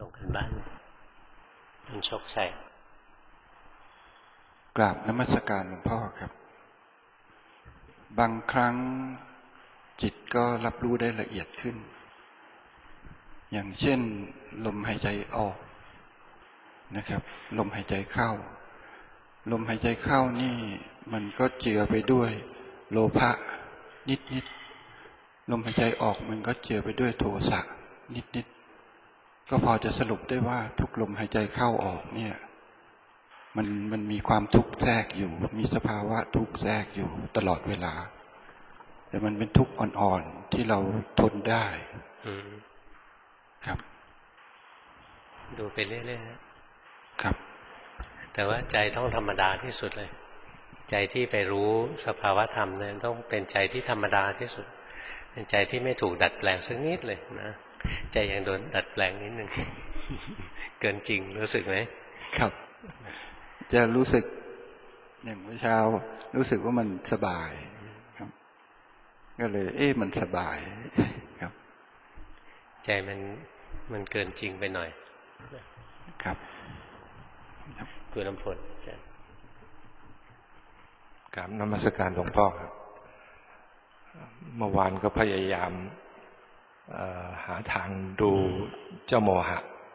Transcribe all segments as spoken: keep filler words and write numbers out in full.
ส่งกันบ้านคุณโชคชัยกราบนมัสการหลวงพ่อครับบางครั้งจิตก็รับรู้ได้ละเอียดขึ้นอย่างเช่นลมหายใจออกนะครับลมหายใจเข้าลมหายใจเข้านี่มันก็เจือไปด้วยโลภะนิดๆลมหายใจออกมันก็เจือไปด้วยโทสะนิดๆก็พอจะสรุปได้ว่าทุกลมหายใจเข้าออกเนี่ยมันมันมีความทุกข์แทรกอยู่มีสภาวะทุกข์แทรกอยู่ตลอดเวลาแต่มันเป็นทุกข์อ่อนๆที่เราทนได้ครับดูไปเรื่อยๆครับแต่ว่าใจต้องธรรมดาที่สุดเลยใจที่ไปรู้สภาวะธรรมเนี่ยต้องเป็นใจที่ธรรมดาที่สุดเป็นใจที่ไม่ถูกดัดแปลงสักนิดเลยนะใจยังโดนดัดแปลงนิดนึง เกินจริงรู้สึกไหมครับจะรู้สึกอย่างเมื่อเช้ารู้สึกว่ามันสบายครับก็เลยเอ๊ะมันสบายครับใจมันมันเกินจริงไปหน่อยครับคุณน้ำฝนใช่กราบนมัสการหลวงพ่อครับเมื่อวานก็พยายามหาทางดูเจ้าโมหะ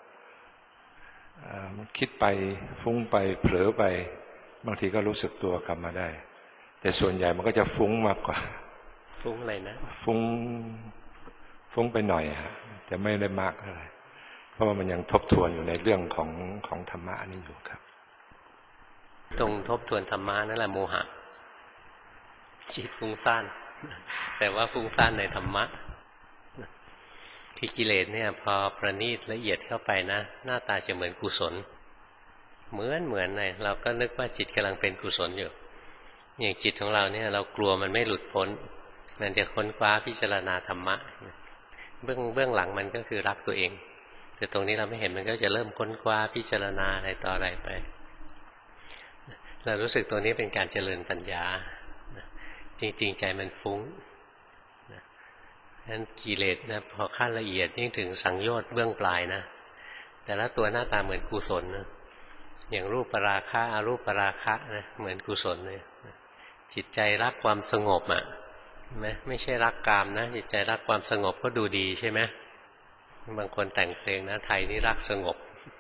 คิดไปฟุ้งไปเผลอไปบางทีก็รู้สึกตัวกลับมาได้แต่ส่วนใหญ่มันก็จะฟุ้งมากกว่าฟุ้งอะไรนะฟุ้งฟุ้งไปหน่อยฮะแต่ไม่ได้มากเท่าไหร่เพราะว่ามันยังทบทวนอยู่ในเรื่องของของธรรมะนี่อยู่ครับตรงทบทวนธรรมะนั่นแหละโมหะจิตฟุ้งซ่านแต่ว่าฟุ้งซ่านในธรรมะคือกิเลสเนี่ยพอประณีตละเอียดเข้าไปนะหน้าตาจะเหมือนกุศลเหมือนเหมือนเลยเราก็นึกว่าจิตกำลังเป็นกุศลอยู่อย่างจิตของเราเนี่ยเรากลัวมันไม่หลุดพ้นมันจะค้นคว้าพิจารณาธรรมะเบื้องเบื้องหลังมันก็คือรักตัวเองแต่ตรงนี้เราไม่เห็นมันก็จะเริ่มค้นคว้าพิจารณาอะไรต่ออะไรไปเรารู้สึกตัวนี้เป็นการเจริญปัญญาจริงๆใจมันฟุ้งนั้นกิเลสนะพอขั้นละเอียดยิ่งถึงสังโยชน์เบื้องปลายนะแต่ละตัวหน้าตาเหมือนกุศลนะอย่างรูปปราคะอรูปปราคะนะเหมือนกุศลเลยจิตใจรักความสงบอ่ะนะไม่ใช่รักกามนะจิตใจรักความสงบก็ดูดีใช่ไหมบางคนแต่งเพลงนะไทยนี่รักสงบ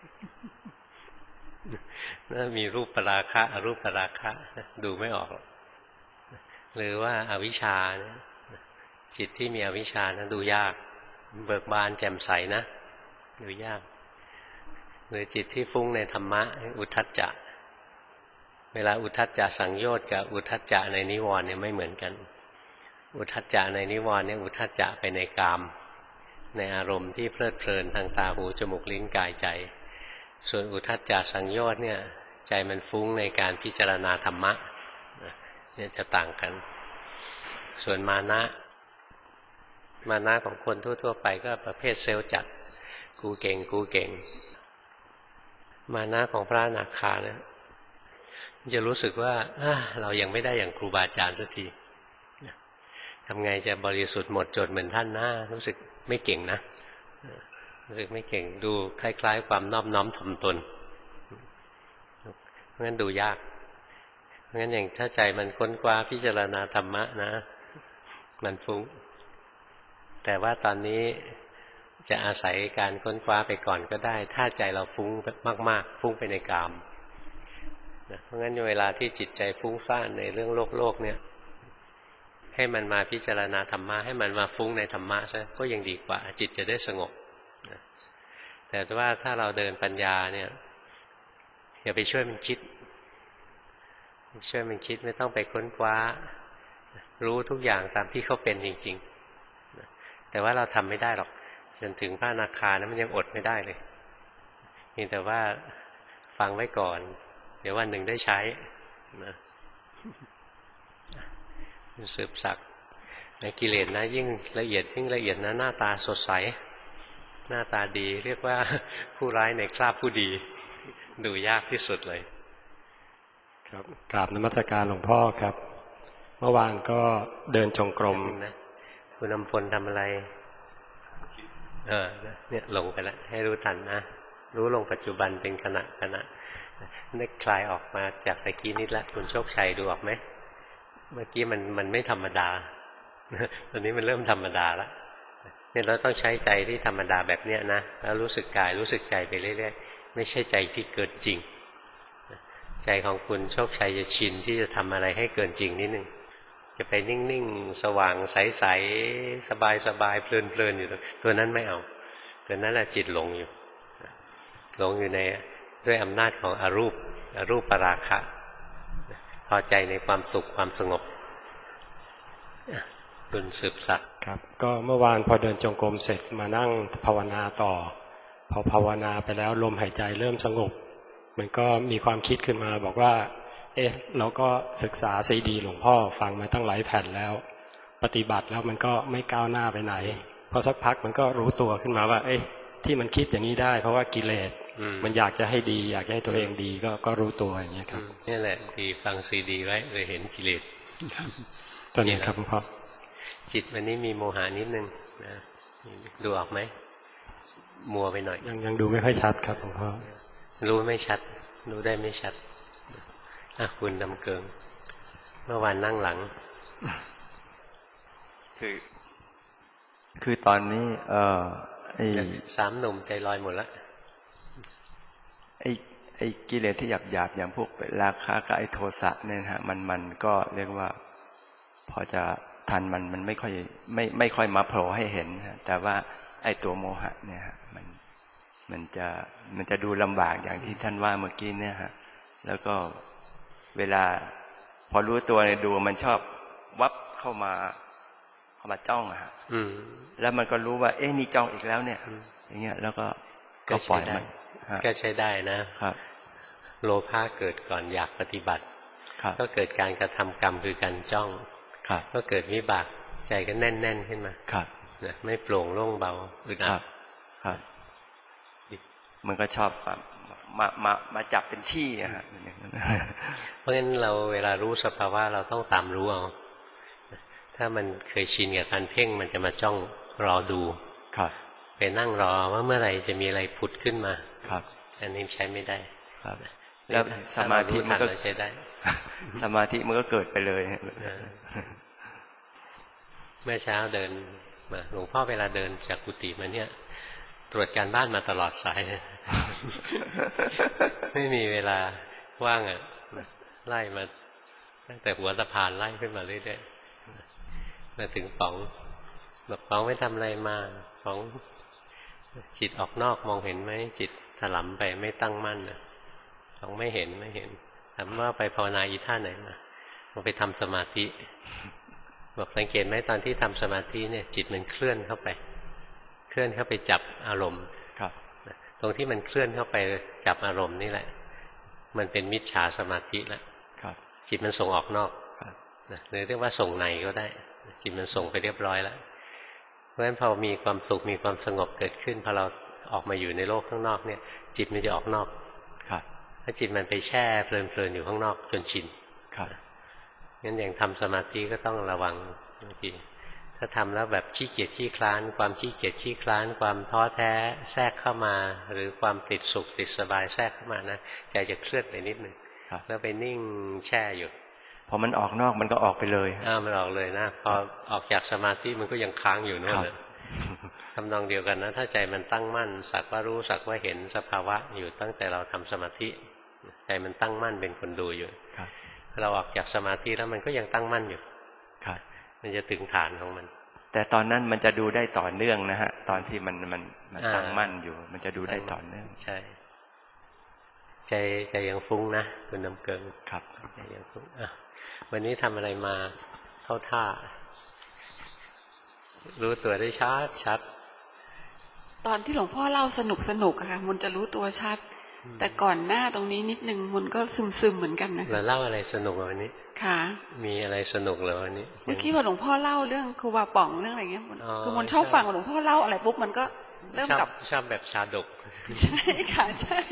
น่ามีรูปปราคะอรูปปราคะดูไม่ออกหรือว่าอวิชชาเนี่ยจิตที่มีอวิชชานะดูยากเบิกบานแจ่มใสนะดูยากหรือจิตที่ฟุ้งในธรรมะอุทธัจจะเวลาอุทธัจจะสังโยชน์กับอุทธัจจะในนิวรณ์เนี่ยไม่เหมือนกันอุทธัจจะในนิวรณ์เนี่ยอุทธัจจะไปในกามในอารมณ์ที่เพลิดเพลินทางตาหูจมูกลิ้นกายใจส่วนอุทธัจจะสังโยชน์เนี่ยใจมันฟุ้งในการพิจารณาธรรมะเนี่ยจะต่างกันส่วนมานะมานะของคนทั่วๆไปก็ประเภทเซลล์จัดกูเก่งกูเก่งมานะของพระอนาคาเนี่ยจะรู้สึกว่าเรายังไม่ได้อย่างครูบาอาจารย์สักทีทำไงจะบริสุทธิ์หมดจดเหมือนท่านนะรู้สึกไม่เก่งนะรู้สึกไม่เก่งดูคล้ายๆความนอบน้อมถ่อมตนเพราะงั้นดูยากเพราะงั้นอย่างถ้าใจมันค้นคว้าพิจารณาธรรมะนะมันฟุ้งแต่ว่าตอนนี้จะอาศัยการค้นคว้าไปก่อนก็ได้ถ้าใจเราฟุ้งมากๆฟุ้งไปในกามนะเพราะงั้นเวลาที่จิตใจฟุ้งซ่านในเรื่องโลกโลกเนี่ยให้มันมาพิจารณาธรรมะให้มันมาฟุ้งในธรรมะซะก็ยังดีกว่าจิตจะได้สงบนะแต่ว่าถ้าเราเดินปัญญาเนี่ยอย่าไปช่วยมันคิดช่วยมันคิดไม่ต้องไปค้นคว้ารู้ทุกอย่างตามที่เขาเป็นจริงๆแต่ว่าเราทำไม่ได้หรอกจนถึงพระอนาคานะมันยังอดไม่ได้เลยเพียงแต่ว่าฟังไว้ก่อนเดี๋ยววันหนึ่งได้ใช้นะสืบสักในกิเลสนะยิ่งละเอียดยิ่งละเอียดนะหน้าตาสดใสหน้าตาดีเรียกว่าผู้ร้ายในคราบผู้ดีดูยากที่สุดเลยครับกราบนมัสการหลวงพ่อครับเมื่อวานก็เดินจงกรมนะคุณอำพลทำอะไรเออเนี่ยหลงไปแล้วให้รู้ทันนะรู้ลงปัจจุบันเป็นขณะขณะนึกคลายออกมาจากตะกี้นิดละคุณโชคชัยดูออกไหมเมื่อกี้มันมันไม่ธรรมดาตอนนี้มันเริ่มธรรมดาแล้วเนี่ยเราต้องใช้ใจที่ธรรมดาแบบเนี้ยนะแล้วรู้สึกกายรู้สึกใจไปเรื่อยๆไม่ใช่ใจที่เกินจริงใจของคุณโชคชัยจะชินที่จะทำอะไรให้เกินจริงนิดนึงจะไปนิ่งๆสว่างใสๆสบายๆเพลินๆอยู่ตัวนั้นไม่เอาตัวนั้นแหละจิตหลงอยู่หลงอยู่ในด้วยอำนาจของอรูปอรูปปราคะพอใจในความสุขความสงบคุณสืบสักดิ์ครับก็เมื่อวานพอเดินจงกรมเสร็จมานั่งภาวนาต่อพอภาวนาไปแล้วลมหายใจเริ่มสงบมันก็มีความคิดขึ้นมาบอกว่าเอ๊ะเราก็ศึกษาซีดีหลวงพ่อฟังมาตั้งหลายแผ่นแล้วปฏิบัติแล้วมันก็ไม่ก้าวหน้าไปไหนพอสักพักมันก็รู้ตัวขึ้นมาว่าเอ๊ะที่มันคิดอย่างนี้ได้เพราะว่ากิเลสมันอยากจะให้ดีอยากให้ตัวเองดีก็ก็รู้ตัวอย่างเงี้ยครับนี่แหละดีฟังซีดีไว้เลยเห็นกิเลสตอนนี้ครับหลวงพ่อจิตวันนี้มีโมหะนิดนึงนะดูออกไหมมัวไปหน่อยยังยังดูไม่ค่อยชัดครับหลวงพ่อรู้ไม่ชัดรู้ได้ไม่ชัดอ่ะคุณดำเกิงเมื่อวานนั่งหลังคือคือตอนนี้เออไอสามหนุ่มใจลอยหมดละไอไอกิเลสที่หยาบหยาบอย่างพวกราคะกับไอโทสะเนี่ยฮะมันมันก็เรียกว่าพอจะทันมันมันไม่ค่อยไม่ไม่ค่อยมาโผล่ให้เห็นแต่ว่าไอตัวโมหะเนี่ยฮะมันมันจะมันจะดูลำบากอย่างที่ท่านว่าเมื่อกี้เนี่ยฮะแล้วก็เวลาพอรู้ตัวเนี่ยดูมันชอบวับเข้ามาเข้ามาจ้องอะฮะแล้วมันก็รู้ว่าเอ๊ะนี่จ้องอีกแล้วเนี่ยอย่างเงี้ยแล้วก็ก็ปล่อยมันก็ใช้ได้นะครับโลภะเกิดก่อนอยากปฏิบัติก็เกิดการกระทำกรรมคือการจ้องก็เกิดวิบากใจก็แน่นๆขึ้นมาไม่โปร่งโล่งเบาอึดอัดมันก็ชอบมามามาจับเป็นที่อะฮะเพราะฉะนั้นเราเวลารู้สภาวะเราต้องตามรู้เอาถ้ามันเคยชินกับการเพ่งมันจะมาจ้องรอดูไปนั่งรอว่าเมื่อไหร่จะมีอะไรผุดขึ้นมาอันนี้ใช้ไม่ได้แล้วสมาธิมันก็ใช้ได้สมาธิมันก็เกิดไปเลยเมื่อเช้าเดินมาหลวงพ่อเวลาเดินจากกุฏิมาเนี่ยตรวจการบ้านมาตลอดสายไม่มีเวลาว่างอ่ะไล่มาตั้งแต่หัวสะพานไล่ขึ้นมาเรื่อยๆมาถึงป๋องบอกป๋องไม่ทำอะไรมาป๋องจิตออกนอกมองเห็นไหมจิตถลำไปไม่ตั้งมั่นนะป๋องไม่เห็นไม่เห็นถามว่าไปภาวนาอีท่าไหนมาบอกไปทำสมาธิบอกสังเกตไหมตอนที่ทำสมาธิเนี่ยจิตมันเคลื่อนเข้าไปเคลื่อนเข้าไปจับอารมณ์ตรงที่มันเคลื่อนเข้าไปจับอารมณ์นี่แหละมันเป็นมิจฉาสมาธิแล้วจิตมันส่งออกนอกหรือเรียกว่าส่งในก็ได้จิตมันส่งไปเรียบร้อยแล้วเพราะฉะนั้นพอมีความสุขมีความสงบเกิดขึ้นพอเราออกมาอยู่ในโลกข้างนอกเนี่ยจิตมันจะออกนอกถ้าจิตมันไปแช่เพลินๆอยู่ข้างนอกจนชินงั้นอย่างทำสมาธิก็ต้องระวังบางทีถ้าทำแล้วแบบขี้เกียจขี้คลานความขี้เกียจขี้คลานความท้อแท้แทรกเข้ามาหรือความติดสุขติดสบายแทรกเข้ามานะใจจะเคลื่อนไปนิดนึงแล้วไปนิ่งแช่อยู่พอมันออกนอกมันก็ออกไปเลยอ้าวมันออกเลยนะพอออกจากสมาธิมันก็ยังค้างอยู่นู่นเลยทำนองเดียวกันนะถ้าใจมันตั้งมั่นสักว่ารู้สักว่าเห็นสภาวะอยู่ตั้งแต่เราทำสมาธิใจมันตั้งมั่นเป็นคนดูอยู่เราออกจากสมาธิแล้วมันก็ยังตั้งมั่นอยู่มันจะถึงฐานของมันแต่ตอนนั้นมันจะดูได้ต่อเนื่องนะฮะตอนที่มันมันมันตั้งมั่นอยู่มันจะดูได้ต่อเนื่องใช่ใจใจยังฟุ้งนะคุณน้ำเกิงครับใจยังฟุ้งอ่ะวันนี้ทำอะไรมาเข้าท่ารู้ตัวได้ชัดชัดตอนที่หลวงพ่อเล่าสนุกสนุกอะค่ะมันจะรู้ตัวชัดแต่ก่อนหน้าตรงนี้นิดนึงมันก็ซึมซึมเหมือนกันนะเราเล่าอะไรสนุกวันนี้ค่ะมีอะไรสนุกเหรอวันนี้เมื่อกี้ว่าหลวงพ่อเล่าเรื่องครูบาป่องเรื่องอะไรเงี้ยคือมันชอบฟังหลวงพ่อเล่าอะไรปุ๊บมันก็เริ่มกับชอบแบบชาดกใช่ค่ะใช่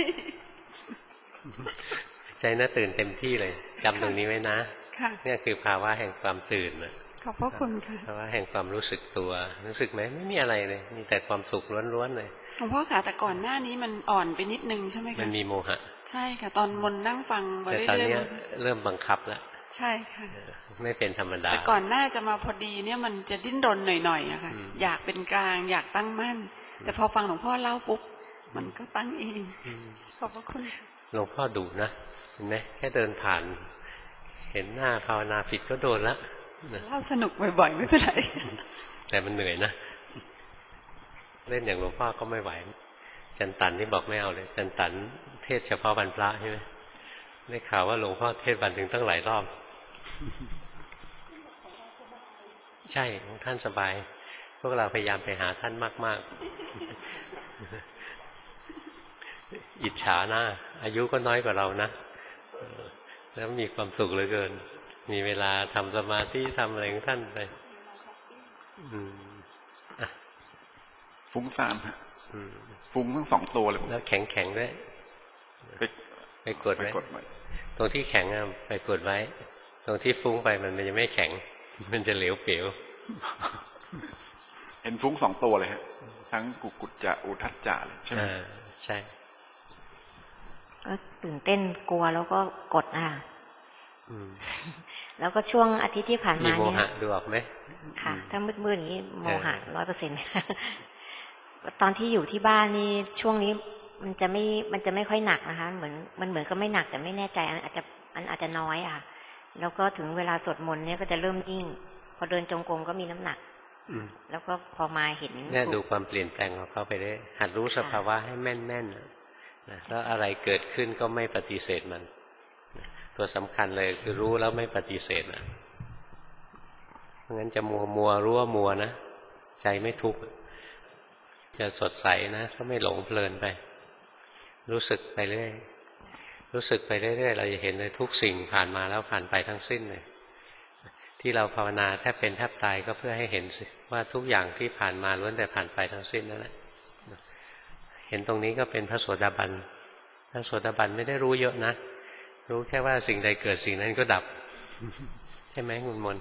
ใจน่าตื่นเต็มที่เลยจำตรงนี้ไว้นะเนี่ยคือภาวะแห่งความตื่นนะขอบพระคุณค่ะเพราะว่าแห่งความรู้สึกตัวรู้สึกไหมไม่มีอะไรเลยมีแต่ความสุขล้วนๆเลยหลวงพ่อค่ะแต่ก่อนหน้านี้มันอ่อนไปนิดนึงใช่ไหมคะมันมีโมหะใช่ค่ะตอนมนนั่งฟังมาเรื่อยๆแต่ตอนนี้เริ่มบังคับแล้วใช่ค่ะไม่เป็นธรรมดาแต่ก่อนหน้าจะมาพอดีเนี่ยมันจะดิ้นรนหน่อยๆอะค่ะอยากเป็นกลางอยากตั้งมั่นแต่พอฟังหลวงพ่อเล่าปุ๊บมันก็ตั้งเองขอบพระคุณหลวงพ่อดุนะเห็นไหมแค่เดินผ่านเห็นหน้าภาวนาผิดก็โดนละเล่าสนุกบ่อยๆไม่เป็นไรแต่มันเหนื่อยนะเล่นอย่างหลวงพ่อก็ไม่ไหวจันตันที่บอกไม่เอาเลยจันตันเทศเฉพาะวันพระใช่ไหมได้ข่าวว่าหลวงพ่อเทศวันถึงตั้งหลายรอบใช่ของท่านสบายพวกเราพยายามไปหาท่านมากๆอิจฉาหน้าอายุก็น้อยกว่าเรานะแล้วมีความสุขเหลือเกินมีเวลาทำสมาธิทำอะไรของท่านไปฟุ้งซ่านฮะฟุ้งทั้งสองตัวเลยแล้วแข็งแข็งด้วยไปไปกดไว้ตรงที่แข็งไปกดไว้ตรงที่ฟุ้งไปมันมันจะไม่แข็งมันจะเหลวเปลวเห็นฟุ้งสองตัวเลยฮะทั้งกุกุจจะอุทัจจะเลยใช่ไหมใช่ก็ตื่นเต้นกลัวแล้วก็กดอ่ะแล้วก็ช่วงอาทิตย์ที่ผ่านมาเนี่ยมีโมหะดูออกไหมค่ะถ้ามืดๆอย่างนี้โมหะร้อยเปอร์เซ็นต์ตอนที่อยู่ที่บ้านนี่ช่วงนี้มันจะไม่มันจะไม่ค่อยหนักนะคะเหมือนมันเหมือนก็ไม่หนักแต่ไม่แน่ใจอันอาจจะอันอาจจะน้อยอ่ะแล้วก็ถึงเวลาสวดมนต์เนี่ยก็จะเริ่มยิ่งพอเดินจงกรมก็มีน้ำหนักแล้วก็พอมาเห็นเนี่ยดูความเปลี่ยนแปลงของเขาไปได้หัดรู้สภาวะให้แม่นๆนะแล้วอะไรเกิดขึ้นก็ไม่ปฏิเสธมันตัวสำคัญเลยคือรู้แล้วไม่ปฏิเสธนะเพราะงั้นจะมัวมัวรู้ว่ามัวนะใจไม่ทุกข์จะสดใสนะก็ไม่หลงเพลินไปรู้สึกไปเรื่อยรู้สึกไปเรื่อยๆเราจะเห็นเลยทุกสิ่งผ่านมาแล้วผ่านไปทั้งสิ้นเลยที่เราภาวนาแทบเป็นแทบตายก็เพื่อให้เห็นว่าทุกอย่างที่ผ่านมาล้วนแต่ผ่านไปทั้งสิ้นนั่นแหละเห็นตรงนี้ก็เป็นพระโสดาบันพระโสดาบันไม่ได้รู้เยอะนะรู้แค่ว่าสิ่งใดเกิดสิ่งนั้นก็ดับใช่ไหมคุณมน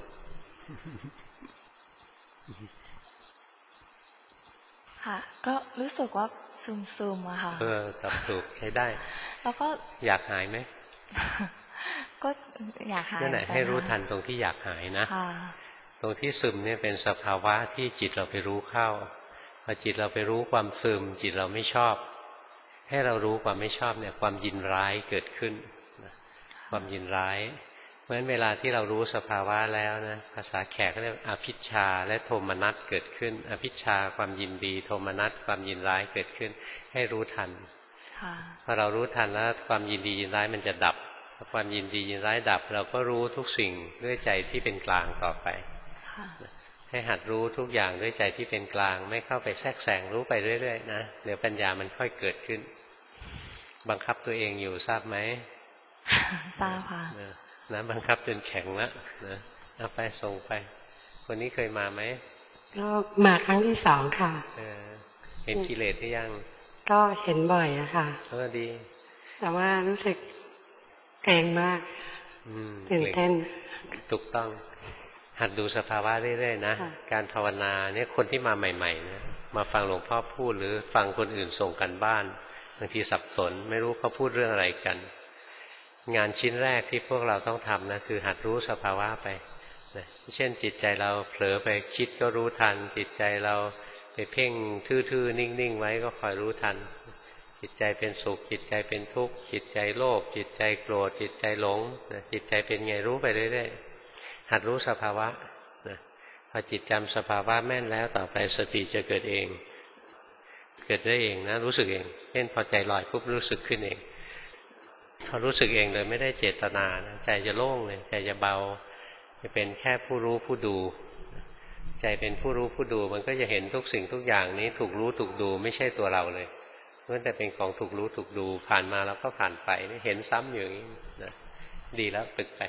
ค่ะก็รู้สึกว่าซึมๆอะค่ะเออตับถูกใช้ได้แล้วก็อยากหายไหมก็อยากหายนั่นแหละให้รู้ทันตรงที่อยากหายนะตรงที่ซึมเนี่ยเป็นสภาวะที่จิตเราไปรู้เข้าพอจิตเราไปรู้ความซึมจิตเราไม่ชอบให้เรารู้ความไม่ชอบเนี่ยความยินร้ายเกิดขึ้นความยินร้ายเพราะฉะนั้นเวลาที่เรารู้สภาวะแล้วนะภาษาแขกเรียกอภิชฌาและโทมนัสเกิดขึ้นอภิชฌาความยินดีโทมนัสความยินร้ายเกิดขึ้นให้รู้ทันพอเรารู้ทันแล้วความยินดียินร้ายมันจะดับพอความยินดียินร้ายดับเราก็รู้ทุกสิ่งด้วยใจที่เป็นกลางต่อไปให้หัดรู้ทุกอย่างด้วยใจที่เป็นกลางไม่เข้าไปแทรกแซงรู้ไปเรื่อยๆนะเดี๋ยวปัญญามันค่อยเกิดขึ้นบังคับตัวเองอยู่ทราบไหมทราบค่ะนะบังคับจนแข็งแล้วนะเอาไปส่งไปคนนี้เคยมาไหมก็มาครั้งที่สองค่ะเออเห็นกิเลสหรือยังก็เห็นบ่อยอะค่ะเออดีแต่ว่ารู้สึกเกรงมากตื่นเต้นถูกต้องหัดดูสภาวะเรื่อยๆนะการภาวนาเนี่ยคนที่มาใหม่ๆนะมาฟังหลวงพ่อพูดหรือฟังคนอื่นส่งกันบ้านบางทีสับสนไม่รู้เขาพูดเรื่องอะไรกันงานชิ้นแรกที่พวกเราต้องทำนะคือหัดรู้สภาวะไปนะเช่นจิตใจเราเผลอไปคิดก็รู้ทันจิตใจเราไปเพ่งทื่อๆนิ่งๆไว้ก็คอยรู้ทันจิตใจเป็นสุขจิตใจเป็นทุกข์จิตใจโลภจิตใจโกรธจิตใจหลงนะจิตใจเป็นไงรู้ไปเรื่อยๆหัดรู้สภาวะนะพอจิตจำสภาวะแม่นแล้วต่อไปสติจะเกิดเองเกิดได้เองนะรู้สึกเองเช่นพอใจลอยปุ๊บรู้สึกขึ้นเองเขารู้สึกเองเลยไม่ได้เจตนานะใจจะโล่งเลยใจจะเบาจะเป็นแค่ผู้รู้ผู้ดูใจเป็นผู้รู้ผู้ดูมันก็จะเห็นทุกสิ่งทุกอย่างนี้ถูกรู้ถูกดูไม่ใช่ตัวเราเลยเพราะแต่เป็นของถูกรู้ถูกดูผ่านมาแล้วก็ผ่านไปเห็นซ้ำอยู่อย่างนี้นะดีแล้วฝึกไป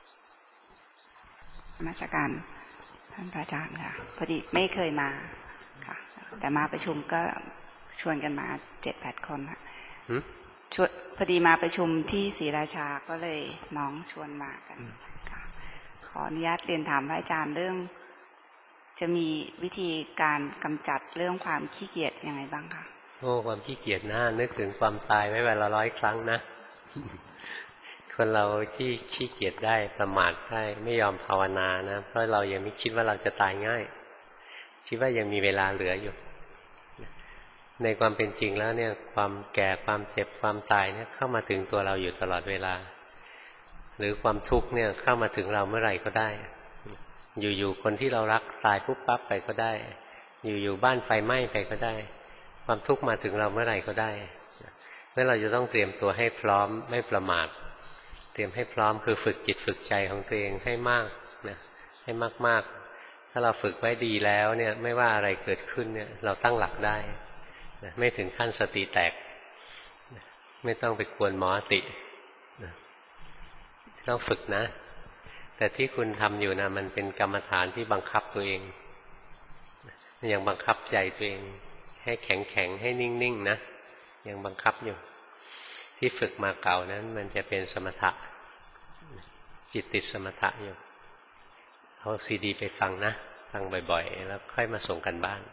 นมัสการท่านพระอาจารย์ค่ะพอดีไม่เคยมาค่ะแต่มาประชุมก็ชวนกันมาเจ็ดแปดคนค่ะชวนพอดีมาประชุมที่ศรีราชาก็เลยน้องชวนมากันค่ะขอออนุญาตเรียนถามพระอาจารย์เรื่องจะมีวิธีการกำจัดเรื่องความขี้เกียจยังไงบ้างคะโอ้ความขี้เกียจนะนึกถึงความตายไว้เวลาร้อยครั้งนะ คนเราที่ขี้เกียจได้ประมาทได้ไม่ยอมภาวนานะเพราะเรายังไม่คิดว่าเราจะตายง่ายคิดว่ายังมีเวลาเหลืออยู่ในความเป็นจริงแล้วเนี่ยความแก่ความเจ็บความตายเนี่ยเข้ามาถึงตัวเราอยู่ตลอดเวลาหรือความทุกข์เนี่ยเข้ามาถึงเราเมื่อไหร่ก็ได้อยู่ๆคนที่เรารักตายปุ๊บปั๊บไปก็ได้อยู่ๆบ้านไฟไหม้ไปก็ได้ความทุกข์มาถึงเราเมื่อไหร่ก็ได้เมื่อเราจะต้องเตรียมตัวให้พร้อมไม่ประมาทเตรียมให้พร้อมคือฝึกจิตฝึกใจของตัวเองให้มากนะให้มากๆถ้าเราฝึกไว้ดีแล้วเนี่ยไม่ว่าอะไรเกิดขึ้นเนี่ยเราตั้งหลักได้นะไม่ถึงขั้นสติแตกนะไม่ต้องไปกวนหมอตินะต้องฝึกนะแต่ที่คุณทำอยู่นะมันเป็นกรรมฐานที่บังคับตัวเองยังบังคับใจตัวเองให้แข็งแข็งให้นิ่งๆนะยังบังคับอยู่ที่ฝึกมาเก่านั้นมันจะเป็นสมถะจิตติดสมถะอยู่เอาซีดีไปฟังนะฟังบ่อยๆแล้วค่อยมาส่งกันบ้าน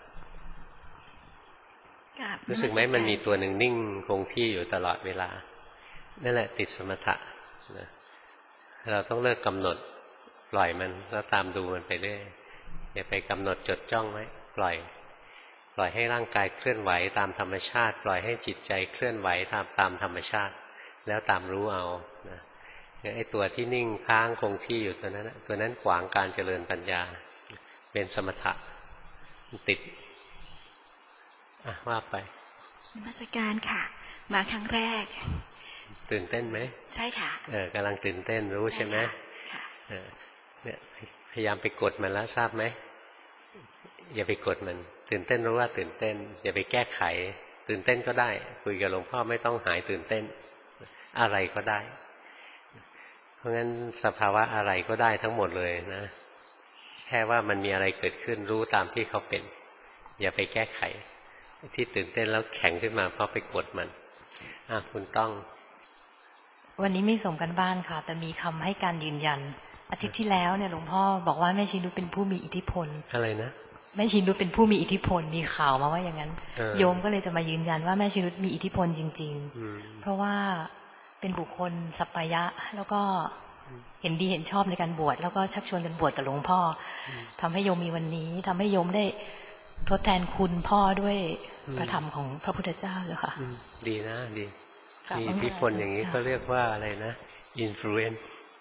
รู้สึกไหมมันมีตัวหนึ่งนิ่งคงที่อยู่ตลอดเวลานั่นแหละติดสมถะนะเราต้องเลิกกำหนดปล่อยมันแล้วตามดูมันไปเรื่อยอย่าไปกำหนดจดจ้องไว้ปล่อยปล่อยให้ร่างกายเคลื่อนไหวตามธรรมชาติปล่อยให้จิตใจเคลื่อนไหวตามตามธรรมชาติแล้วตามรู้เอานะไอ้ตัวที่นิ่งค้างคงที่อยู่ตัวนั้นตัวนั้นขวางการเจริญปัญญาเป็นสมถะติดอ่ะว่าไปนมัสการค่ะมาครั้งแรกตื่นเต้นไหมใช่ค่ะเออกำลังตื่นเต้นรู้ใช่ไหมเออเนี่ยพยายามไปกดมันแล้วทราบไหมอย่าไปกดมันตื่นเต้นรู้ว่าตื่นเต้นอย่าไปแก้ไขตื่นเต้นก็ได้คุยกับหลวงพ่อไม่ต้องหายตื่นเต้นอะไรก็ได้เพราะงั้นสภาวะอะไรก็ได้ทั้งหมดเลยนะแค่ว่ามันมีอะไรเกิดขึ้นรู้ตามที่เขาเป็นอย่าไปแก้ไขที่ตื่นเต้นแล้วแข็งขึ้นมาเพราะไปกดมันอ่ะคุณต้องวันนี้ไม่ส่งกันบ้านค่ะแต่มีคำให้การยืนยันอาทิตย์ที่แล้วเนี่ยหลวงพ่อบอกว่าแม่ชีนุชเป็นผู้มีอิทธิพลอะไรนะแม่ชีนุชเป็นผู้มีอิทธิพลมีข่าวมาว่าอย่างนั้นโยมก็เลยจะมายืนยันว่าแม่ชีนุชมีอิทธิพลจริงๆเพราะว่าเป็นบุคคลสัปปายะแล้วก็เห็นดีเห็นชอบในการบวชแล้วก็ชักชวนกันบวชกับหลวงพ่อทำให้โยมมีวันนี้ทำให้โยมได้ทดแทนคุณพ่อด้วยพระธรรมของพระพุทธเจ้าเลยค่ะดีนะดีมีอิทธิพลอย่างนี้เขาเรียกว่าอะไรนะ influence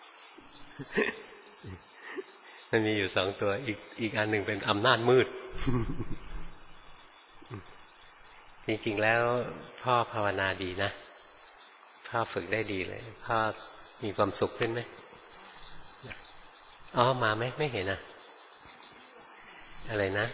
มันมีอยู่สองตัวอีกอีกอันหนึ่งเป็นอำนาจมืด จริงๆแล้วพ่อภาวนาดีนะพ่อฝึกได้ดีเลยพ่อมีความสุขขึ้นไหมอ๋อมาไหมไม่เห็นอ่ะอะไรนะ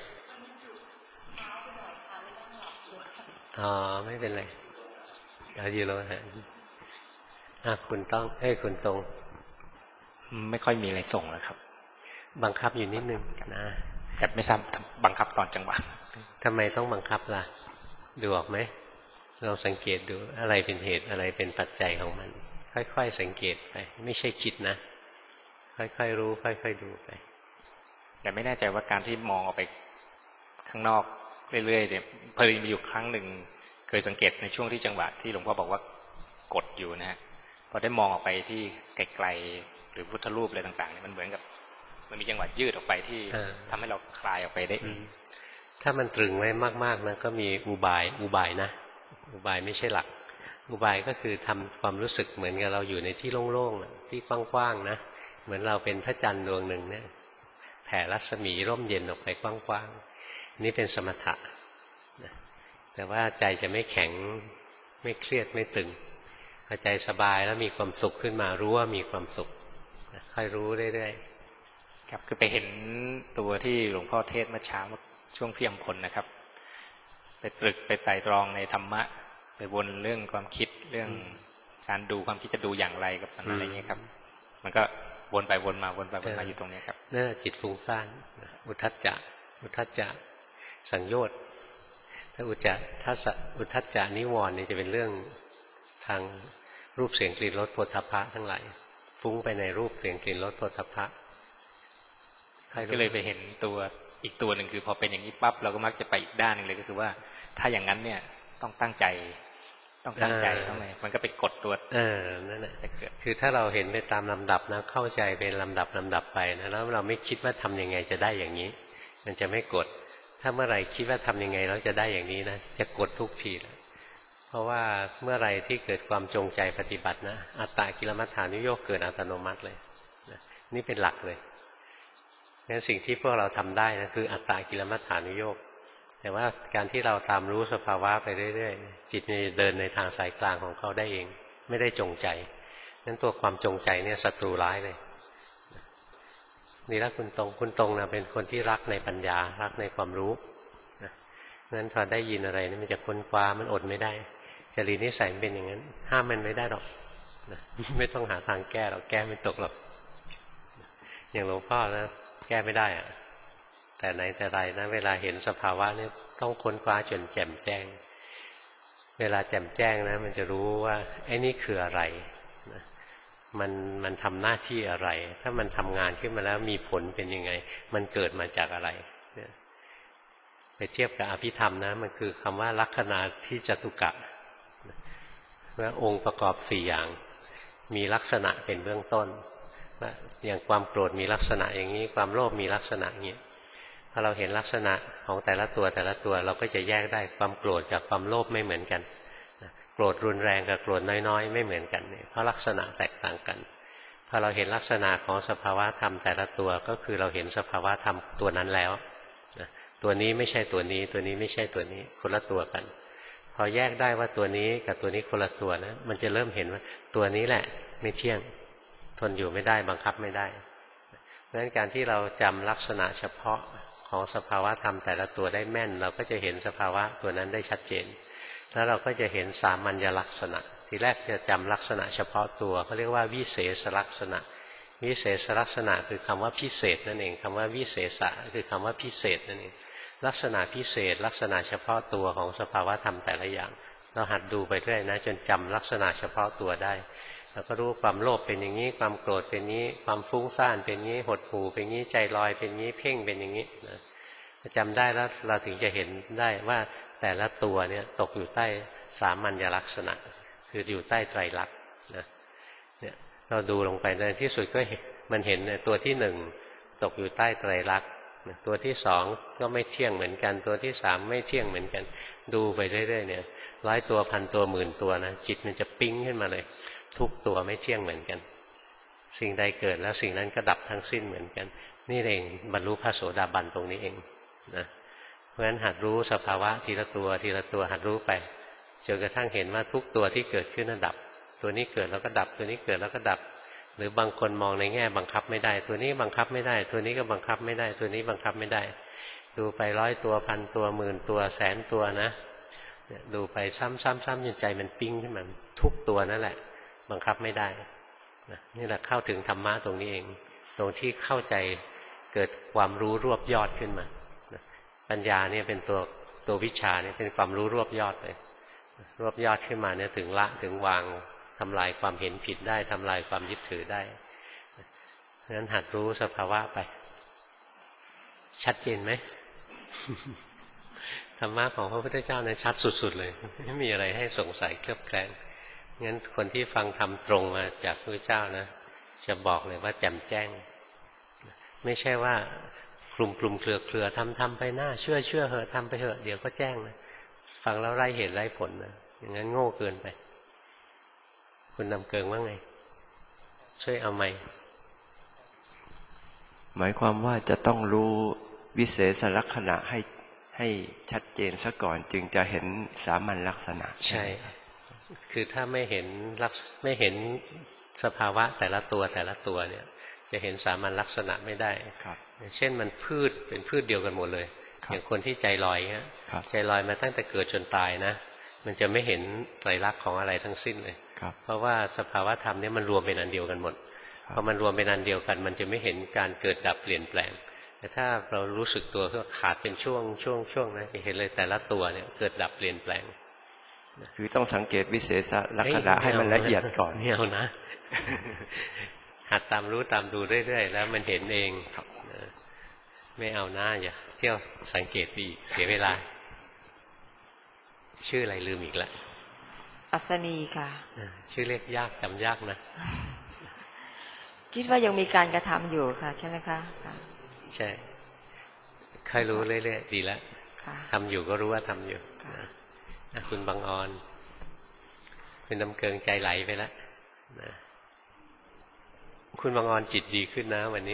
อ๋อไม่เป็นไรเอาอยู่แล้วฮะอ่ะคุณต้องให้คุณตรงไม่ค่อยมีอะไรส่งแล้วครับบังคับอยู่นิดนึงนะแต่ไม่ทราบบังคับตอนจังหวะทำไมต้องบังคับล่ะดูออกไหมเราสังเกตดูอะไรเป็นเหตุอะไรเป็นปัจจัยของมันค่อยๆสังเกตไปไม่ใช่คิดนะค่อยๆรู้ค่อยๆดูไปแต่ไม่แน่ใจว่าการที่มองออกไปข้างนอกเรื่อยๆเนี่ยพอดีมีอยู่ครั้งหนึ่งเคยสังเกตในช่วงที่จังหวะที่หลวงพ่อบอกว่ากดอยู่นะฮะพอได้มองออกไปที่ไกลๆหรือพุทธรูปอะไรต่างๆเนี่ยมันเหมือนกับมันมีจังหวะยืดออกไปที่ทำให้เราคลายออกไปได้ถ้ามันตรึงไว้มากๆนะก็มีอุบายอุบายนะอุบายไม่ใช่หลักอุบายก็คือทำความรู้สึกเหมือนกับเราอยู่ในที่โล่งๆที่กว้างๆนะเหมือนเราเป็นพระจันทร์ดวงหนึ่งเนี่ยแผ่รัศมีร่มเย็นออกไปกว้างๆนี่เป็นสมถะแต่ว่าใจจะไม่แข็งไม่เครียดไม่ตึงพอใจสบายแล้วมีความสุขขึ้นมารู้ว่ามีความสุขค่อยรู้เรื่อยๆครับคือไปเห็นตัวที่หลวงพ่อเทศเมื่อเช้าช่วงเพียงพลนะครับไปตรึกไปไต่ตรองในธรรมะไปวนเรื่องความคิดเรื่องการดูความคิดจะดูอย่างไรกับมันอะไรเงี้ยครับมันก็วนไปวนมาวนไปวนมาอยู่ตรงนี้ครับนั่นจิตฟุ้งซ่านอุทธัจจะอุทธัจจะสังโยชน์ถ้าอุจจะทัศอุทธัจจะนิวรณ์เนี่ยจะเป็นเรื่องทางรูปเสียงกลิ่นรสโผฏฐัพพะทั้งหลายฟุ้งไปในรูปเสียงกลิ่นรสโผฏฐัพพะก็เลยไปเห็นตัวอีกตัวหนึ่งคือพอเป็นอย่างนี้ปั๊บเราก็มักจะไปอีกด้านนึงเลยก็คือว่าถ้าอย่างนั้นเนี่ยต้องตั้งใจต้องตั้งใจทำไมมันก็ไปกดตัวเออนั่นแหละคือถ้าเราเห็นไปตามลำดับนะเข้าใจเป็นลำดับลำดับไปนะแล้วเราไม่คิดว่าทำยังไงจะได้อย่างนี้มันจะไม่กดถ้าเมื่อไหร่คิดว่าทำยังไงแล้วจะได้อย่างนี้นะจะกดทุกทีเลยเพราะว่าเมื่อไหร่ที่เกิดความจงใจปฏิบัตินะอัตตกิลมัฏฐานุโยคเกิดอัตโนมัติเลยนะนี่เป็นหลักเลยงั้นสิ่งที่พวกเราทำได้นะคืออัตตกิลมัฏฐานุโยคแต่ว่าการที่เราตามรู้สภาวะไปเรื่อยๆจิตจะเดินในทางสายกลางของเขาได้เองไม่ได้จงใจงั้นตัวความจงใจเนี่ยศัตรูร้ายเลยนี่ละคุณตรงคุณตรงนะเป็นคนที่รักในปัญญารักในความรู้นะงั้นพอได้ยินอะไรนี่มันจะค้นคว้ามันอดไม่ได้จริตนิสัยเป็นอย่างนั้นห้ามมันไม่ได้หรอกนะไม่ต้องหาทางแก้หรอกแก้ไม่ตกหรอกอย่างหลวงพ่อนะแก้ไม่ได้อะแต่ไหนแต่ไรนะเวลาเห็นสภาวะนี่ต้องค้นคว้าจนแจ่มแจ้งเวลาแจ่มแจ้งนะมันจะรู้ว่าไอ้นี่คืออะไรนะมันมันทำหน้าที่อะไรถ้ามันทำงานขึ้นมาแล้วมีผลเป็นยังไงมันเกิดมาจากอะไรไปเทียบกับอภิธรรมนะมันคือคำว่าลักขณาที่จตุกะว่าองค์ประกอบสี่อย่างมีลักษณะเป็นเบื้องต้นอย่างความโกรธมีลักษณะอย่างนี้ความโลภมีลักษณะอย่างนี้พอเราเห็นลักษณะของแต่ละตัวแต่ละตัวเราก็จะแยกได้ความโกรธกับความโลภไม่เหมือนกันโกรธรุนแรงกับโกรธน้อยๆไม่เหมือนกันเพราะลักษณะแตกต่างกันพอเราเห็นลักษณะของสภาวะธรรมแต่ละตัวก็คือเราเห็นสภาวะธรรมตัวนั้นแล้วตัวนี้ไม่ใช่ตัวนี้ตัวนี้ไม่ใช่ตัวนี้คนละตัวกันพอแยกได้ว่าตัวนี้กับตัวนี้คนละตัวนะมันจะเริ่มเห็นว่าตัวนี้แหละไม่เที่ยงทนอยู่ไม่ได้บังคับไม่ได้ดังนั้นการที่เราจำลักษณะเฉพาะของสภาวะธรรมแต่ละตัวได้แม่นเราก็จะเห็นสภาวะตัวนั้นได้ชัดเจนแล้วเราก็จะเห็นสามัญลักษณะทีแรกจะจำลักษณะเฉพาะตัวเขาเรียกว่าวิเศษลักษณะวิเศษลักษณะคือคำว่าพิเศษนั่นเองคำว่าวิเศษะคือคำว่าพิเศษนั่นเองลักษณะพิเศษลักษณะเฉพาะตัวของสภาวะธรรมแต่ละอย่างเราหัดดูไปเรื่อยนะจนจำลักษณะเฉพาะตัวได้เราก็รู้ความโลภเป็นอย่างนี้ความโกรธเป็นอย่างนี้ความฟุ้งซ่านเป็นอย่างนี้หดหู่เป็นอย่างนี้ใจลอยเป็นอย่างนี้เพ่งเป็นอย่างนี้นะจำได้แล้วเราถึงจะเห็นได้ว่าแต่ละตัวเนี่ยตกอยู่ใต้สามัญลักษณะคืออยู่ใต้ไตรลักษณ์นะเนี่ยเราดูลงไปในที่สุดก็มันเห็นตัวที่หนึ่งตกอยู่ใต้ไตรลักษณ์ตัวที่สองก็ไม่เที่ยงเหมือนกันตัวที่สามไม่เที่ยงเหมือนกันดูไปเรื่อยๆเนี่ยร้อยตัวพันตัวหมื่นตัวนะจิตมันจะปิ๊งขึ้นมาเลยทุกตัวไม่เที่ยงเหมือนกันสิ่งใดเกิดแล้วสิ่งนั้นก็ดับทั้งสิ้นเหมือนกันนี่เองบรรลุพระโสดาบันตรงนี้เองนะเพราะฉะนั้นหัดรู้สภาวะทีละตัวทีละตัวหัดรู้ไปจนกระทั่งเห็นว่าทุกตัวที่เกิดขึ้นนั้นดับตัวนี้เกิดแล้วก็ดับตัวนี้เกิดแล้วก็ดับหรือบางคนมองในแง่บังคับไม่ได้ตัวนี้บังคับไม่ได้ตัวนี้ก็บังคับไม่ได้ตัวนี้บังคับไม่ได้ดูไปร้อยตัวพันตัวหมื่นตัวแสนตัวนะดูไปซ้ำๆๆจนใจมันปิ้งขึ้นมาทุกตัวนั่นแหละบังคับไม่ได้นี่แหละเข้าถึงธรรมะตรงนี้เองตรงที่เข้าใจเกิดความรู้รวบยอดขึ้นมาปัญญาเนี่ยเป็นตัวตัววิชาเนี่ยเป็นความรู้รวบยอดเลยรวบยอดขึ้นมาเนี่ยถึงละถึงวางทำลายความเห็นผิดได้ทำลายความยึดถือได้งั้นหัดรู้สภาวะไปชัดเจนไหม ธรรมะของพระพุทธเจ้าเนี่ยชัดสุดๆเลยไม่มีอะไรให้สงสัยเคลือบแคลงงั้นคนที่ฟังธรรมตรงมาจากพระพุทธเจ้านะจะบอกเลยว่าแจ่มแจ้งไม่ใช่ว่ากลุ่มกลุ่มเครือเครือทำทำไปหน้าเชื่อเชื่อเหอะทำไปเหอะเดี๋ยวก็แจ้งนะฟังแล้วไร้เหตุไร้ผลนะอย่างนั้นโง่เกินไปคุณนำเกิงว่าไงช่วยเอาไหมหมายความว่าจะต้องรู้วิเศษลักษณะให้ให้ชัดเจนซะก่อนจึงจะเห็นสามัญลักษณะใช่คือถ้าไม่เห็นลักษไม่เห็นสภาวะแต่ละตัวแต่ละตัวเนี่ยจะเห็นสามัญลักษณะไม่ได้ครับเช่นมันพืชเป็นพืชเดียวกันหมดเลยอย่างคนที่ใจลอยเงี้ยใจลอยมาตั้งแต่เกิดจนตายนะมันจะไม่เห็นไตรลักษณ์ของอะไรทั้งสิ้นเลยเพราะว่าสภาวะธรรมเนี่ยมันรวมเป็นอันเดียวกันหมดพอมันรวมเป็นอันเดียวกันมันจะไม่เห็นการเกิดดับเปลี่ยนแปลงแต่ถ้าเรารู้สึกตัวก็ขาดเป็นช่วงช่วงช่วงนะจะเห็นเลยแต่ละตัวเนี่ยเกิดดับเปลี่ยนแปลงคือต้องสังเกตวิเศษลักษณะให้มันละเอียดก่อนไม่เอานะหัดตามรู้ตามดูเรื่อยๆแล้วมันเห็นเองไม่เอาหน้าอย่าเที่ยวสังเกตไปอีกเสียเวลาชื่ออะไรลืมอีกแล้วอัศนีค่ะชื่อเรียกยากจำยากนะคิดว่ายังมีการกระทำอยู่ค่ะใช่ไหมคะใช่ค่อยรู้เรื่อยๆดีแล้วทำอยู่ก็รู้ว่าทำอยู่นะคุณบางออนคุณน้ำเกิงใจไหลไปแล้วนะคุณบางออนจิตดีขึ้นนะวันนี้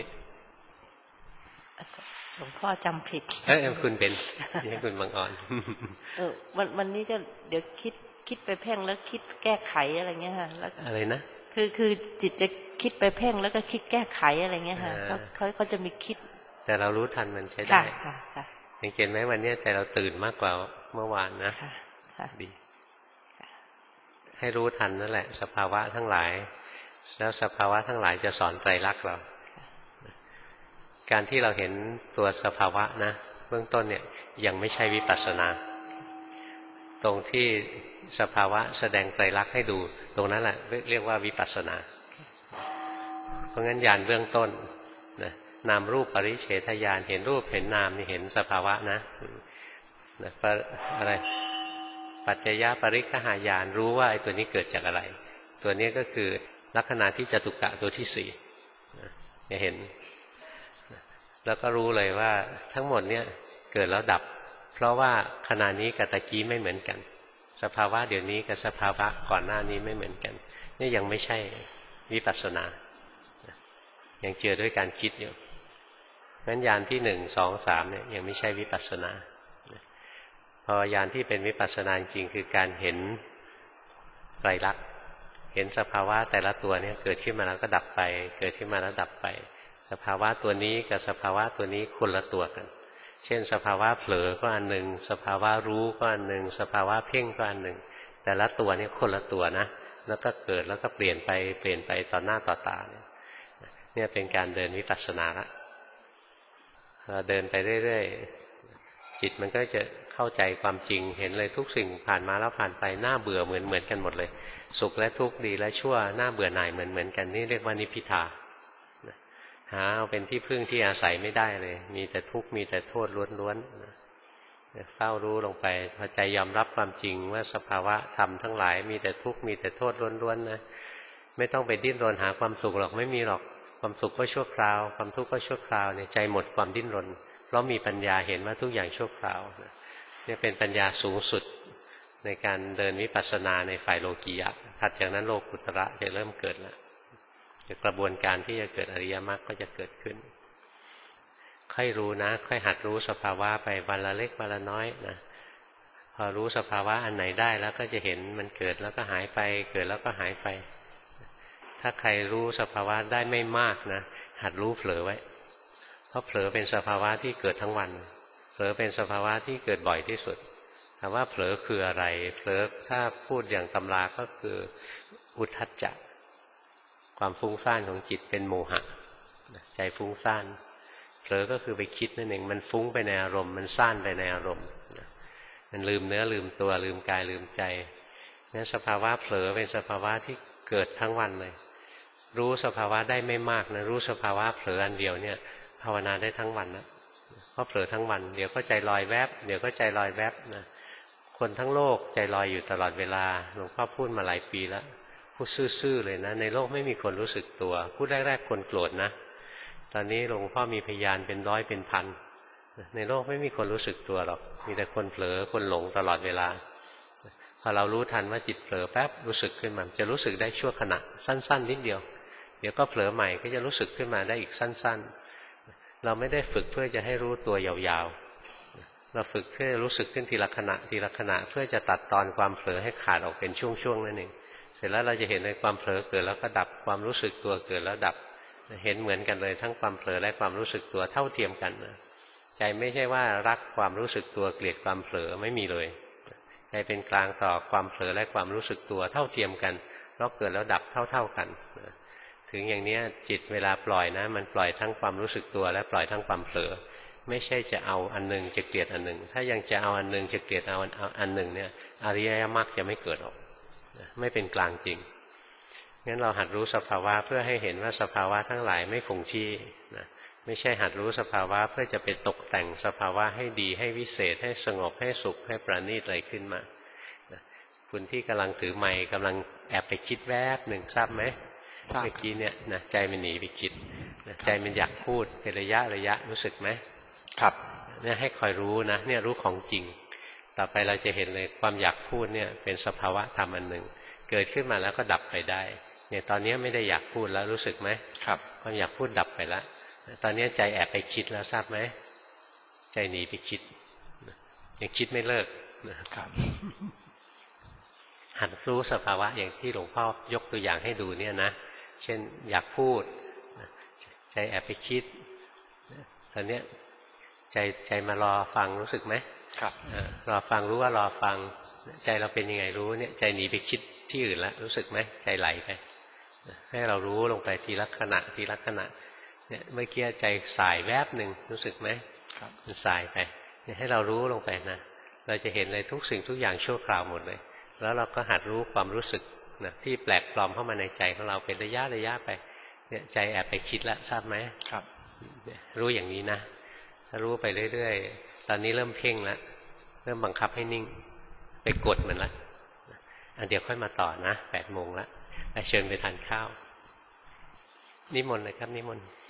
หลวงพ่อจำผิดเออคุณเป็นนี่คุณบางออนเออวันวันนี้จะเดี๋ยวคิดคิดไปเพ่งแล้วคิดแก้ไขอะไรเงี้ยค่ะแล้วอะไรนะคือคือจิตจะคิดไปเพ่งแล้วก็คิดแก้ไขอะไรเงี้ยค่ะเขาเขาเขาจะมีคิดแต่เรารู้ทันมันใช้ได้สังเกตไหมวันนี้ใจเราตื่นมากกว่าเมื่อวานนะดีให้รู้ทันนั่นแหละสภาวะทั้งหลายแล้วสภาวะทั้งหลายจะสอนไตรลักษณ์เราการที่เราเห็นตัวสภาวะนะเบื้องต้นเนี่ยยังไม่ใช่วิปัสสนาตรงที่สภาวะแสดงไตรลักษณ์ให้ดูตรงนั้นแหละเรียกว่าวิปัสสนาเพราะงั้นญาณเบื้องต้นนะนามรูปปริเฉทญาณเห็นรูปเห็นนามนี่เห็นสภาวะนะนะอะไรปัจจยปริคหายานรู้ว่าไอ้ตัวนี้เกิดจากอะไรตัวนี้ก็คือลักษณะที่จตุกะตัวที่สี่จะเห็นแล้วก็รู้เลยว่าทั้งหมดเนี่ยเกิดแล้วดับเพราะว่าขณะนี้กับตะกี้ไม่เหมือนกันสภาวะเดี๋ยวนี้กับสภาวะก่อนหน้านี้ไม่เหมือนกันนี่ยังไม่ใช่วิปัสสนายังเจอด้วยการคิดอยู่งั้นญาณที่หนึ่งสองสามเนี่ยยังไม่ใช่วิปัสสนาพอญาณที่เป็นวิปัสสนาจริงคือการเห็นไตรลักษณ์เห็นสภาวะแต่ละตัวเนี่ยเกิดขึ้นมาแล้วก็ดับไปเกิดขึ้นมาแล้วดับไปสภาวะตัวนี้กับสภาวะตัวนี้คนละตัวกันเช่นสภาวะเผลอก็อันหนึ่งสภาวะรู้ก็อันหนึ่งสภาวะเพ่งก็อันหนึ่งแต่ละตัวนี่คนละตัวนะแล้วก็เกิดแล้วก็เปลี่ยนไปเปลี่ยนไปต่อหน้าต่อตาเนี่ยเนี่ยเป็นการเดินวิปัสสนาละเราเดินไปเรื่อยๆจิตมันก็จะเข้าใจความจริงเห็นเลยทุกสิ่งผ่านมาแล้วผ่านไปหน้าเบื่อเหมือนเหมือนกันหมดเลยสุขและทุกข์ดีและชั่วหน้าเบื่อหน่ายเหมือนเหมือนกันนี่เรียกว่านิพพิทาหาเอาเป็นที่พึ่งที่อาศัยไม่ได้เลยมีแต่ทุกข์มีแต่โทษล้วนๆเฝ้ารู้ลงไปพอใจยอมรับความจริงว่าสภาวะธรรมทั้งหลายมีแต่ทุกข์มีแต่โทษล้วนๆนะไม่ต้องไปดิ้นรนหาความสุขหรอกไม่มีหรอกความสุขก็ชั่วคราวความทุกข์ก็ชั่วคราวเนี่ยใจหมดความดิ้นรนเพราะมีปัญญาเห็นว่าทุกอย่างชั่วคราวเนี่ยเป็นปัญญาสูงสุดในการเดินวิปัสสนาในฝ่ายโลกียะถัดจากนั้นโลกุตระจะเริ่มเกิดแล้วกระบวนการที่จะเกิดอริยมรรคก็จะเกิดขึ้นค่อยรู้นะค่อยหัดรู้สภาวะไปวันละเล็กวันละน้อยนะพอรู้สภาวะอันไหนได้แล้วก็จะเห็นมันเกิดแล้วก็หายไปเกิดแล้วก็หายไปถ้าใครรู้สภาวะได้ไม่มากนะหัดรู้เผลอไว้เพราะเผลอเป็นสภาวะที่เกิดทั้งวันเผลอเป็นสภาวะที่เกิดบ่อยที่สุดถามว่าเผลอคืออะไรเผลอถ้าพูดอย่างตำราก็คืออุทธัจจะความฟุ้งซ่านของจิตเป็นโมหะใจฟุ้งซ่านเผลอก็คือไปคิดนั่นเองมันฟุ้งไปในอารมณ์มันซ่านไปในอารมณ์มันลืมเนื้อลืมตัวลืมกายลืมใจนั่นสภาวะเผลอเป็นสภาวะที่เกิดทั้งวันเลยรู้สภาวะได้ไม่มากนะรู้สภาวะเผลออันเดียวเนี่ยภาวนาได้ทั้งวันนะเพราะเผลอทั้งวันเดี๋ยวก็ใจลอยแวบเดี๋ยวก็ใจลอยแวบนะคนทั้งโลกใจลอยอยู่ตลอดเวลาหลวงพ่อพูดมาหลายปีแล้วพูดซื่อๆเลยนะในโลกไม่มีคนรู้สึกตัวพูดแรกๆคนโกรธนะตอนนี้หลวงพ่อมีพยานเป็นร้อยเป็นพันในโลกไม่มีคนรู้สึกตัวหรอกมีแต่คนเผลอคนหลงตลอดเวลาพอเรารู้ทันว่าจิตเผลอแป๊บรู้สึกขึ้นมาจะรู้สึกได้ชั่วขณะสั้นๆนิดเดียวเดี๋ยวก็เผลอใหม่ก็จะรู้สึกขึ้นมาได้อีกสั้นๆเราไม่ได้ฝึกเพื่อจะให้รู้ตัวยาวๆเราฝึกเพื่อรู้สึกขึ้นทีละขณะทีละขณะเพื่อจะตัดตอนความเผลอให้ขาดออกเป็นช่วงๆนั่นเองเสร็จแล้วเราจะเห็นในความเผลอเกิดแล้วก็ดับความรู้สึกตัวเกิดแล้วดับเห็นเหมือนกันเลยทั้งความเผลอและความรู้สึกตัวเท่าเทียมกันใจไม่ใช่ว่ารักความรู้สึกตัวเกลียดความเผลอไม่มีเลยใจเป็นกลางต่อความเผลอและความรู้สึกตัวเท่าเทียมกันเพราะเกิดแล้วดับเท่าๆกันถึงอย่างนี้จิตเวลาปล่อยนะมันปล่อยทั้งความรู้สึกตัวและปล่อยทั้งความเผลอไม่ใช่จะเอาอันหนึ่งจะเกลียดอันหนึ่งถ้ายังจะเอาอันหนึ่งจะเกลียดเอาอันหนึ่งเนี่ยอริยมรรคจะไม่เกิดออกไม่เป็นกลางจริงงั้นเราหัดรู้สภาวะเพื่อให้เห็นว่าสภาวะทั้งหลายไม่คงที่นะไม่ใช่หัดรู้สภาวะเพื่อจะไปตกแต่งสภาวะให้ดีให้วิเศษให้สงบให้สุขให้ประณีตอะไรขึ้นมาคุณที่กำลังถือไมค์กำลังแอบไปคิดแวบหนึ่งทราบไหมเมื่อกี้เนี่ยนะใจมันหนีไปคิดใจมันอยากพูดเป็นระยะระยะรู้สึกไหมครับเนี่ยให้คอยรู้นะเนี่ยรู้ของจริงต่อไปเราจะเห็นเลยความอยากพูดเนี่ยเป็นสภาวะธรรมอันหนึ่งเกิดขึ้นมาแล้วก็ดับไปได้เนี่ยตอนนี้ไม่ได้อยากพูดแล้วรู้สึกไหมครับความอยากพูดดับไปแล้วตอนนี้ใจแอบไปคิดแล้วทราบไหมใจหนีไปคิดยังคิดไม่เลิกนะครับหัดรู้สภาวะอย่างที่หลวงพ่อยกตัวอย่างให้ดูเนี่ยนะเช่นอยากพูดใจแอบไปคิดตอนนี้ใจใจมารอฟังรู้สึกไหมครับรอฟังรู้ว่ารอฟังใจเราเป็นยังไงรู้เนี่ยใจหนีไปคิดที่อื่นแล้วรู้สึกไหมใจไหลไปให้เรารู้ลงไปทีละขณะทีละขณะเนี่ยเมื่อกี้ใจสายแวบหนึ่งรู้สึกไหมครับมันสายไปเนี่ยให้เรารู้ลงไปนะเราจะเห็นเลยทุกสิ่งทุกอย่างชั่วคราวหมดเลยแล้วเราก็หัดรู้ความรู้สึกนะที่แปลกปลอมเข้ามาในใจของเราเป็นระยะระยะไปเนี่ยใจแอบไปคิดแล้วทราบไหมครับรู้อย่างนี้นะถ้ารู้ไปเรื่อยๆตอนนี้เริ่มเพ่งแล้วเริ่มบังคับให้นิ่งไปกดมันละอันเดี๋ยวค่อยมาต่อนะแปดโมงแล้วเชิญไปทานข้าวนิมนต์เลยครับนิมนต์